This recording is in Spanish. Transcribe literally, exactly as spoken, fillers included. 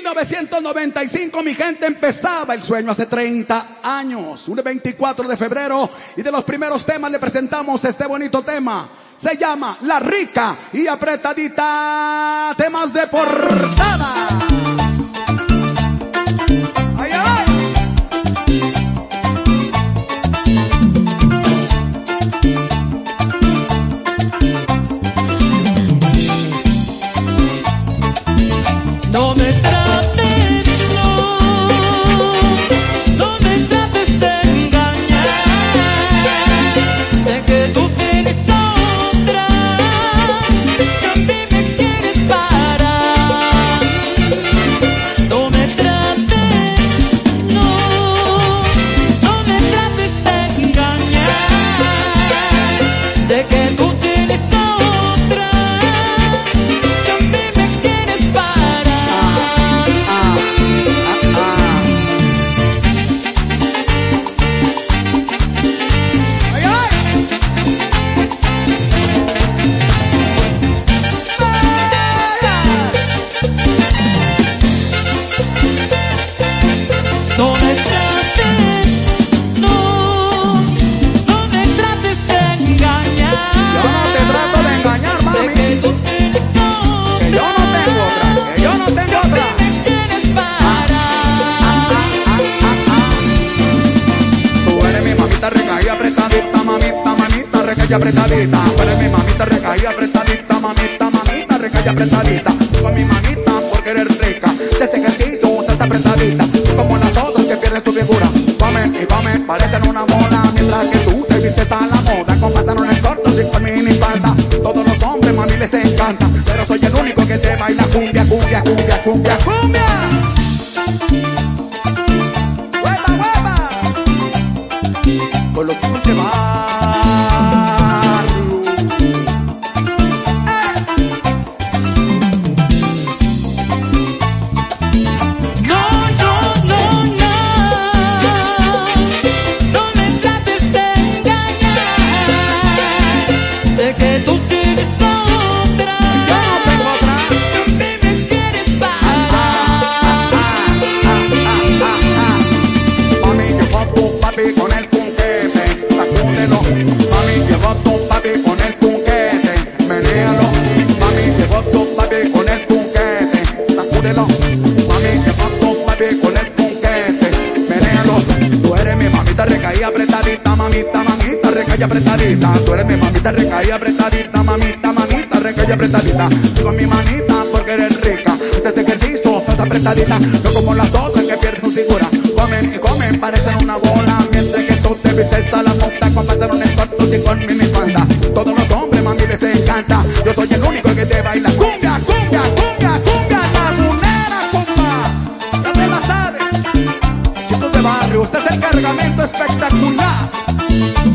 mil novecientos noventa y cinco, mi gente, empezaba el sueño hace treinta años. Un veinticuatro de febrero, y de los primeros temas le presentamos este bonito tema. Se llama La Rica y Apretadita. Temas de portada. ¡Ay, ay! No me trates, no, no me trates de engañar. Sé que tú tienes otra, que a mí me quieres parar. No me trates, no, no me trates de engañar. Sé que tú tienes otra. No me trates, no, no me trates de engañar. Yo no te trato de engañar, mami. Sé que tú tienes otra, que yo no tengo otra, que yo no tengo otra. Que me quieres parar. Ah, ah, ah, ah, ah. Tú eres mi mamita rica y apretadita, mamita, mamita rica y apretadita. Tú eres mi mamita rica y apretadita, mamita, mamita rica y apretadita. Tú eres mi mamita porque eres rica. Si ese ejercicio está apretadita, como las otras que pierden su figura. Come y come, parecen una moda, mientras que tú te vistes a la moda con pantalones cortos y con minifalda. Todos los hombres, mami, les encanta, pero soy el único que te baila cumbia, cumbia, cumbia, cumbia, cumbia. ¡Hueva, hueva! Con los chicos de barrio. Sé que tú tienes otra, yo no tengo otra, que a mí me quieres parar. Mami, llegó tu papi con el punquete, sacúdelo. Mami, llegó tu papi con el punquete, menéalo. Mami, llegó tu papi con el punquete, sacúdelo. Mami, llegó tu papi con el punquete, menéalo. Tú eres mi mamita rica y apretadita, mamita, mamita rica y apretadita. Tú eres mi mamita rica y apretadita, mamita, mamita rica y apretadita. Digo mi manita porque eres rica, haces ejercicio, estás apretadita. No como las otras que pierden su figura. Comen y comen, parecen una bola, mientras que tú te vistes a la moda con pantalones cortos y con minifalda. Todos los hombres, mami, les encanta. Yo soy el único que te baila cumbia, cumbia, cumbia, cumbia lagunera, compa. Ya te la sabes. Chicos de barrio, este es el cargamento espectacular.